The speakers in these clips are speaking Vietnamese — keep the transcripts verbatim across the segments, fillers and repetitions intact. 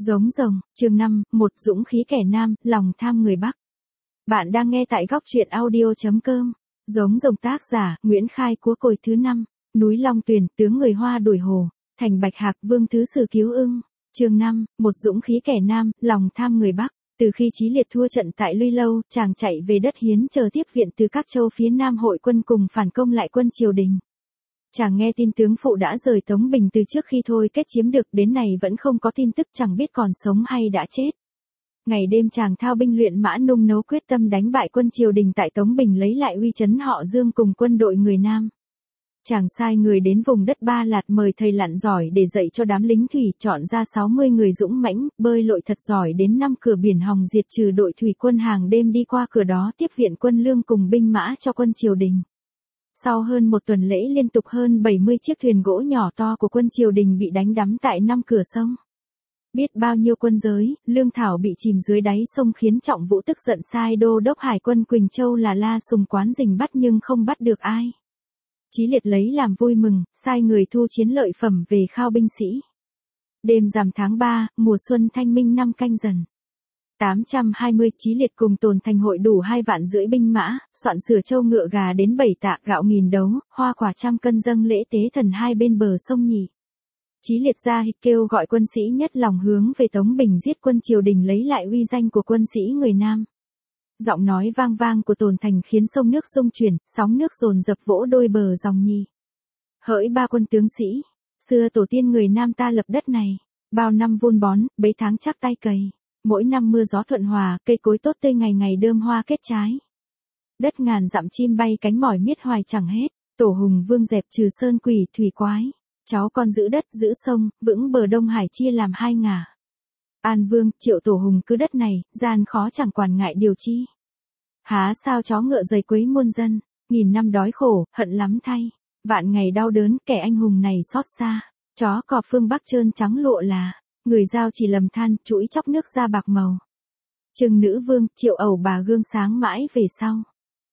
Giống rồng, chương năm, một dũng khí kẻ nam, lòng tham người Bắc. Bạn đang nghe tại góc truyện audio.com. Giống rồng tác giả, Nguyễn Khai Cúa Cồi thứ năm, núi Long Tuyền, tướng người Hoa đuổi hồ, thành Bạch Hạc Vương thứ sử cứu ưng. Chương năm, một dũng khí kẻ nam, lòng tham người Bắc. Từ khi Chí Liệt thua trận tại Luy Lâu, chàng chạy về đất Hiến chờ tiếp viện từ các châu phía Nam hội quân cùng phản công lại quân triều đình. Chàng nghe tin tướng phụ đã rời Tống Bình từ trước khi thôi kết chiếm được, đến nay vẫn không có tin tức, chẳng biết còn sống hay đã chết. Ngày đêm chàng thao binh luyện mã nung nấu quyết tâm đánh bại quân triều đình tại Tống Bình, lấy lại uy trấn họ Dương cùng quân đội người Nam. Chàng sai người đến vùng đất Ba Lạt mời thầy lặn giỏi để dạy cho đám lính thủy, chọn ra sáu mươi người dũng mãnh, bơi lội thật giỏi đến năm cửa biển Hồng diệt trừ đội thủy quân hàng đêm đi qua cửa đó tiếp viện quân lương cùng binh mã cho quân triều đình. Sau hơn một tuần lễ liên tục, hơn bảy mươi chiếc thuyền gỗ nhỏ to của quân triều đình bị đánh đắm tại năm cửa sông. Biết bao nhiêu quân giới, lương thảo bị chìm dưới đáy sông, khiến Trọng Vũ tức giận sai đô đốc hải quân Quỳnh Châu là La Sùng Quán Dình bắt nhưng không bắt được ai. Chí Liệt lấy làm vui mừng, sai người thu chiến lợi phẩm về khao binh sĩ. Đêm rằm tháng ba, mùa xuân Thanh Minh năm Canh Dần tám trăm hai mươi, Chí Liệt cùng Tồn Thành hội đủ hai vạn rưỡi binh mã, soạn sửa trâu ngựa gà đến bảy tạ, gạo nghìn đấu, hoa quả trăm cân dâng lễ tế thần hai bên bờ sông Nhì. Chí Liệt ra hịch kêu gọi quân sĩ nhất lòng hướng về Tống Bình giết quân triều đình, lấy lại uy danh của quân sĩ người Nam. Giọng nói vang vang của Tồn Thành khiến sông nước rung chuyển, sóng nước dồn dập vỗ đôi bờ dòng Nhì. Hỡi ba quân tướng sĩ, xưa tổ tiên người Nam ta lập đất này, bao năm vun bón, bấy tháng chắc tay cày. Mỗi năm mưa gió thuận hòa, cây cối tốt tươi, ngày ngày đơm hoa kết trái. Đất ngàn dặm chim bay cánh mỏi miết hoài chẳng hết, tổ hùng vương dẹp trừ sơn quỷ thủy quái. Cháu con giữ đất giữ sông, vững bờ Đông Hải chia làm hai ngả. An Vương, Triệu tổ hùng cứ đất này, gian khó chẳng quản ngại điều chi. Há sao chó ngựa dày quấy muôn dân, nghìn năm đói khổ, hận lắm thay. Vạn ngày đau đớn, kẻ anh hùng này xót xa. Chó cọp phương Bắc trơn trắng lụa là. Người giao chỉ lầm than, chuỗi chóc nước ra bạc màu. Trừng nữ vương, Triệu ẩu bà gương sáng mãi về sau.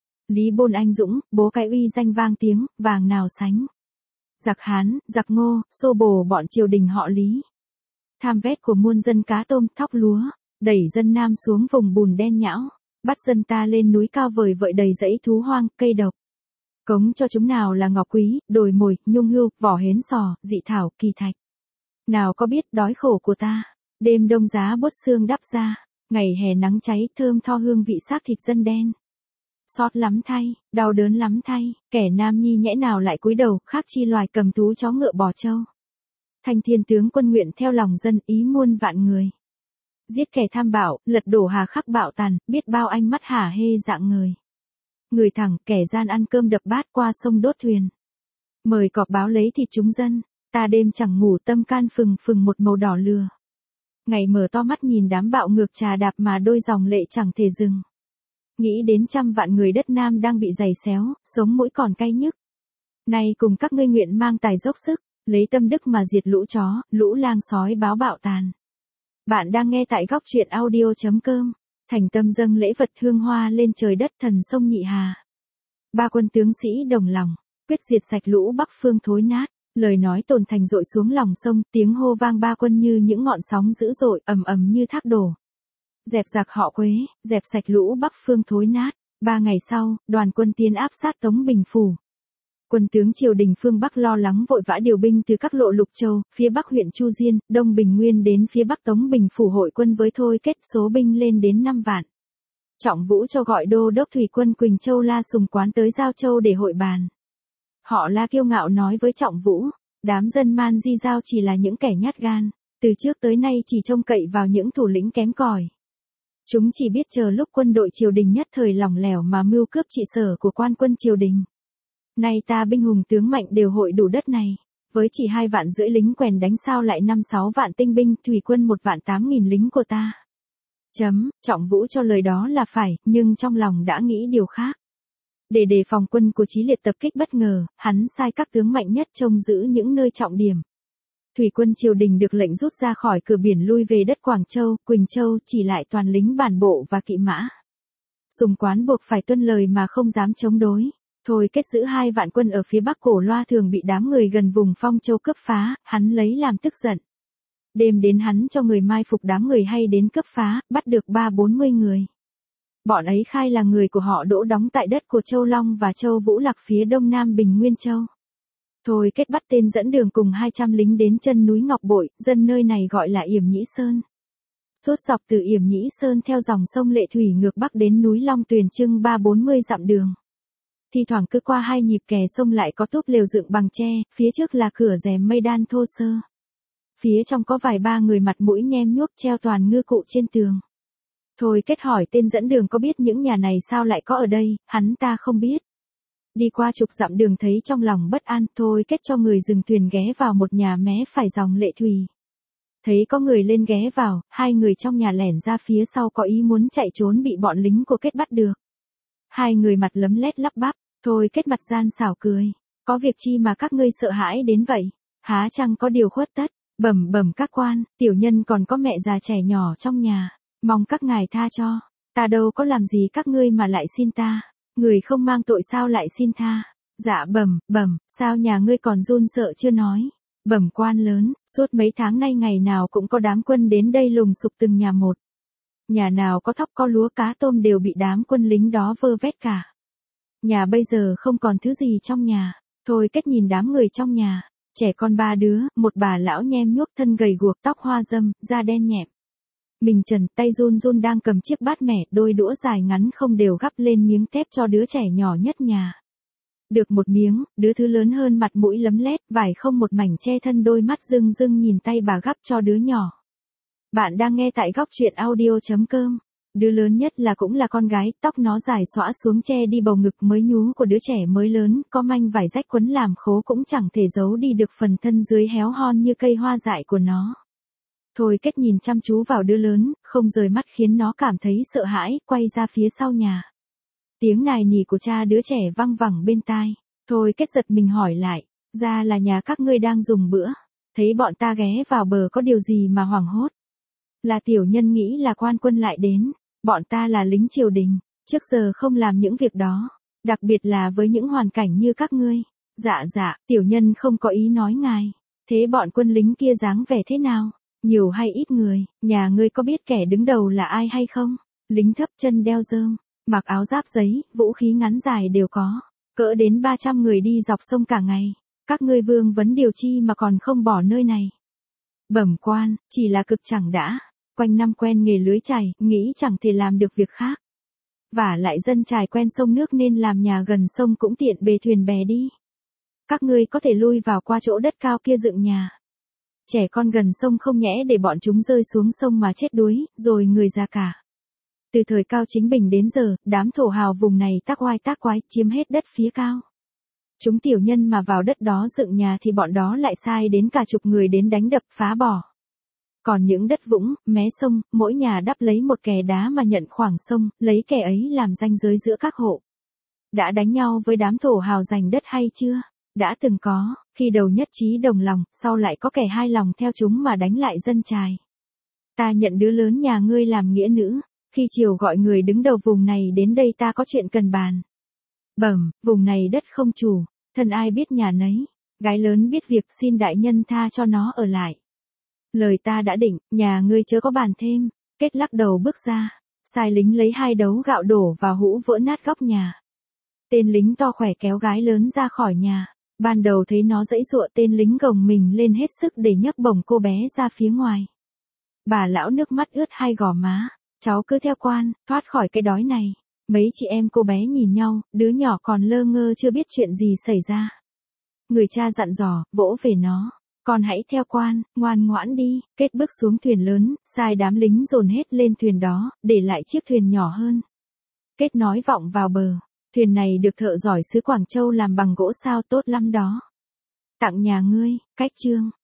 Lý Bôn anh dũng, bố cái uy danh vang tiếng, vàng nào sánh. Giặc Hán, giặc Ngô, xô bồ bọn triều đình họ Lý. Tham vét của muôn dân cá tôm, thóc lúa, đẩy dân Nam xuống vùng bùn đen nhão, bắt dân ta lên núi cao vời vợi đầy dãy thú hoang, cây độc. Cống cho chúng nào là ngọc quý, đồi mồi, nhung hươu, vỏ hến sò, dị thảo, kỳ thạch. Nào có biết đói khổ của ta, đêm đông giá buốt xương đắp ra, ngày hè nắng cháy thơm tho hương vị xác thịt dân đen. Xót lắm thay, đau đớn lắm thay, kẻ nam nhi nhẽ nào lại cúi đầu, khác chi loài cầm thú chó ngựa bò trâu. Thanh Thiên tướng quân nguyện theo lòng dân, ý muôn vạn người. Giết kẻ tham bạo, lật đổ hà khắc bạo tàn, biết bao ánh mắt hả hê dạng người. Người thẳng, kẻ gian ăn cơm đập bát, qua sông đốt thuyền. Mời cọp báo lấy thịt chúng dân. Ta đêm chẳng ngủ, tâm can phừng phừng một màu đỏ lừa. Ngày mở to mắt nhìn đám bạo ngược trà đạp mà đôi dòng lệ chẳng thể dừng. Nghĩ đến trăm vạn người đất Nam đang bị giày xéo, sống mũi còn cay nhức. Nay cùng các ngươi nguyện mang tài dốc sức, lấy tâm đức mà diệt lũ chó, lũ lang sói báo bạo tàn. Bạn đang nghe tại góc truyện audio.com. Thành tâm dâng lễ vật hương hoa lên trời đất thần sông Nhị Hà. Ba quân tướng sĩ đồng lòng, quyết diệt sạch lũ Bắc phương thối nát. Lời nói Tồn Thành dội xuống lòng sông, tiếng hô vang ba quân như những ngọn sóng dữ dội, ầm ầm như thác đổ. Dẹp giặc họ Quế, dẹp sạch lũ Bắc phương thối nát. Ba ngày sau, đoàn quân tiến áp sát Tống Bình phủ. Quân tướng triều đình phương Bắc lo lắng vội vã điều binh từ các lộ lục châu, phía Bắc huyện Chu Diên, Đông Bình Nguyên đến phía Bắc Tống Bình phủ hội quân với thôi kết số binh lên đến năm vạn. Trọng Vũ cho gọi đô đốc thủy quân Quỳnh Châu La Sùng Quán tới Giao Châu để hội bàn. Họ La kiêu ngạo nói với Trọng Vũ, đám dân Man Di Giao chỉ là những kẻ nhát gan, từ trước tới nay chỉ trông cậy vào những thủ lĩnh kém cỏi. Chúng chỉ biết chờ lúc quân đội triều đình nhất thời lỏng lẻo mà mưu cướp trị sở của quan quân triều đình. Nay ta binh hùng tướng mạnh đều hội đủ đất này, với chỉ hai vạn rưỡi lính quèn đánh sao lại năm sáu vạn tinh binh, thủy quân một vạn tám nghìn lính của ta. Chấm, Trọng Vũ cho lời đó là phải, nhưng trong lòng đã nghĩ điều khác. Để đề phòng quân của Chí Liệt tập kích bất ngờ, hắn sai các tướng mạnh nhất trông giữ những nơi trọng điểm. Thủy quân triều đình được lệnh rút ra khỏi cửa biển lui về đất Quảng Châu, Quỳnh Châu, chỉ lại toàn lính bản bộ và kỵ mã. Sùng Quán buộc phải tuân lời mà không dám chống đối. Thôi kết giữ hai vạn quân ở phía Bắc Cổ Loa thường bị đám người gần vùng Phong Châu cướp phá, hắn lấy làm tức giận. Đêm đến hắn cho người mai phục đám người hay đến cướp phá, bắt được ba bốn mươi người. Bọn ấy khai là người của họ Đỗ đóng tại đất của Châu Long và Châu Vũ Lạc phía đông nam Bình Nguyên Châu. Thôi kết bắt tên dẫn đường cùng hai trăm lính đến chân núi Ngọc Bội, dân nơi này gọi là Yểm Nhĩ Sơn. Suốt dọc từ Yểm Nhĩ Sơn theo dòng sông Lệ Thủy ngược bắc đến núi Long Tuyền chưng ba bốn mươi dặm đường. Thi thoảng cứ qua hai nhịp kè sông lại có túp lều dựng bằng tre, phía trước là cửa rèm mây đan thô sơ. Phía trong có vài ba người mặt mũi nhem nhuốc treo toàn ngư cụ trên tường. Thôi kết hỏi tên dẫn đường có biết những nhà này sao lại có ở đây, hắn ta không biết. Đi qua chục dặm đường thấy trong lòng bất an, thôi kết cho người dừng thuyền ghé vào một nhà mé phải dòng Lệ Thủy. Thấy có người lên ghé vào, hai người trong nhà lẻn ra phía sau có ý muốn chạy trốn bị bọn lính của kết bắt được. Hai người mặt lấm lét lắp bắp, thôi kết mặt gian xảo cười. Có việc chi mà các ngươi sợ hãi đến vậy? Há chăng có điều khuất tất? Bẩm bẩm các quan, tiểu nhân còn có mẹ già trẻ nhỏ trong nhà. Mong các ngài tha cho. Ta đâu có làm gì các ngươi mà lại xin ta. Người không mang tội sao lại xin tha. Dạ bẩm, bẩm, sao nhà ngươi còn run sợ chưa nói. Bẩm quan lớn, suốt mấy tháng nay ngày nào cũng có đám quân đến đây lùng sục từng nhà một. Nhà nào có thóc có lúa cá tôm đều bị đám quân lính đó vơ vét cả. Nhà bây giờ không còn thứ gì trong nhà. Thôi kết nhìn đám người trong nhà. Trẻ con ba đứa, một bà lão nhem nhuốc thân gầy guộc tóc hoa râm, da đen nhẹm. Mình trần tay run run đang cầm chiếc bát mẻ, đôi đũa dài ngắn không đều gắp lên miếng thép cho đứa trẻ nhỏ nhất nhà. Được một miếng, đứa thứ lớn hơn mặt mũi lấm lét, vải không một mảnh che thân đôi mắt rưng rưng nhìn tay bà gắp cho đứa nhỏ. Bạn đang nghe tại góc truyện audio chấm com. Đứa lớn nhất là cũng là con gái, tóc nó dài xõa xuống che đi bầu ngực mới nhú của đứa trẻ mới lớn, có manh vải rách quấn làm khố cũng chẳng thể giấu đi được phần thân dưới héo hon như cây hoa dại của nó. Thôi kết nhìn chăm chú vào đứa lớn, không rời mắt khiến nó cảm thấy sợ hãi, quay ra phía sau nhà. Tiếng nài nỉ của cha đứa trẻ văng vẳng bên tai. Thôi kết giật mình hỏi lại, ra là nhà các ngươi đang dùng bữa. Thấy bọn ta ghé vào bờ có điều gì mà hoảng hốt. Là tiểu nhân nghĩ là quan quân lại đến. Bọn ta là lính triều đình, trước giờ không làm những việc đó. Đặc biệt là với những hoàn cảnh như các ngươi. Dạ dạ, tiểu nhân không có ý nói ngài. Thế bọn quân lính kia dáng vẻ thế nào? Nhiều hay ít người, nhà ngươi có biết kẻ đứng đầu là ai hay không? Lính thấp chân đeo rơm, mặc áo giáp giấy, vũ khí ngắn dài đều có. Cỡ đến ba trăm người đi dọc sông cả ngày. Các ngươi vương vấn điều chi mà còn không bỏ nơi này. Bẩm quan, chỉ là cực chẳng đã. Quanh năm quen nghề lưới chài, nghĩ chẳng thể làm được việc khác. Và lại dân chài quen sông nước nên làm nhà gần sông cũng tiện bề thuyền bè đi. Các ngươi có thể lui vào qua chỗ đất cao kia dựng nhà. Trẻ con gần sông không nhẽ để bọn chúng rơi xuống sông mà chết đuối, rồi người già cả. Từ thời Cao Chính Bình đến giờ, đám thổ hào vùng này tác oai tác quái, chiếm hết đất phía cao. Chúng tiểu nhân mà vào đất đó dựng nhà thì bọn đó lại sai đến cả chục người đến đánh đập phá bỏ. Còn những đất vũng, mé sông, mỗi nhà đắp lấy một kè đá mà nhận khoảng sông, lấy kè ấy làm ranh giới giữa các hộ. Đã đánh nhau với đám thổ hào giành đất hay chưa? Đã từng có, khi đầu nhất trí đồng lòng, sau lại có kẻ hai lòng theo chúng mà đánh lại dân chài. Ta nhận đứa lớn nhà ngươi làm nghĩa nữ, khi chiều gọi người đứng đầu vùng này đến đây ta có chuyện cần bàn. Bẩm, vùng này đất không chủ, thân ai biết nhà nấy, gái lớn biết việc xin đại nhân tha cho nó ở lại. Lời ta đã định, nhà ngươi chớ có bàn thêm, kết lắc đầu bước ra, sai lính lấy hai đấu gạo đổ vào hũ vỡ nát góc nhà. Tên lính to khỏe kéo gái lớn ra khỏi nhà. Ban đầu thấy nó giãy giụa tên lính gồng mình lên hết sức để nhấc bổng cô bé ra phía ngoài. Bà lão nước mắt ướt hai gò má, cháu cứ theo quan, thoát khỏi cái đói này. Mấy chị em cô bé nhìn nhau, đứa nhỏ còn lơ ngơ chưa biết chuyện gì xảy ra. Người cha dặn dò, vỗ về nó, con hãy theo quan, ngoan ngoãn đi. Kết bước xuống thuyền lớn, sai đám lính dồn hết lên thuyền đó, để lại chiếc thuyền nhỏ hơn. Kết nói vọng vào bờ. Thuyền này được thợ giỏi xứ Quảng Châu làm bằng gỗ sao tốt lắm đó. Tặng nhà ngươi, cách chương.